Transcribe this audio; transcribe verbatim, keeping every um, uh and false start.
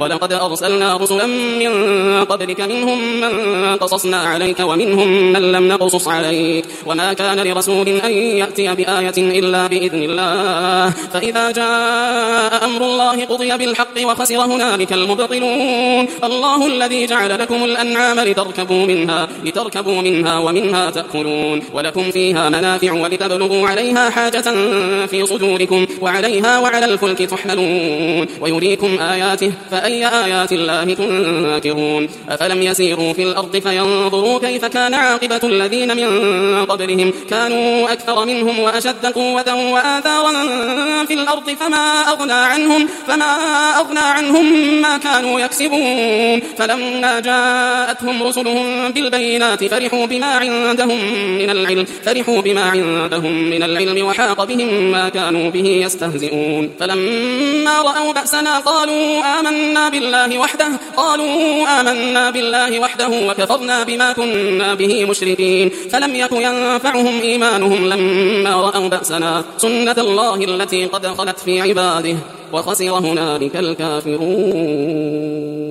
ولقد أرسلنا رسلا من قبلك منهم من قصصنا عليك ومنهم من لم نقصص عليك وما كان لرسول أن يأتي بآية إلا بإذن الله فإذا جاء أمر الله قضي بالحق وخسر هنالك المبطلون الله الذي جعل لكم الأنعام لتركبوا منها, لتركبوا منها ومنها تأكلون ولكم فيها منافع ولتبلغوا عليها حاجة في صدوركم وعليها وعلى الفلك تحملون ويريكم آياته فأي آيات الله تنكرون أفلم يسيروا في الأرض فينظروا كيف كان عاقبة الذين من قبلهم كانوا أكثر منهم وأشد قوة وآثارا في الأرض فما أغنى عنهم, فما أغنى عنهم ما كانوا يكسبون فلما جاءتهم رسلهم بالبينات فرحوا بما عندهم من العلم فرحوا بما عندهم من العلم وحاق بهم ما كانوا به يستهزئون فلما رأوا بأسنا قالوا آمنا بالله وحده قالوا آمنا بالله وحده وكفرنا بما كنا به مشركين فلم يك ينفعهم إيمانهم لما رأوا بأسنا سنة الله التي قد خلت في عباده وخسر هنالك الكافرون.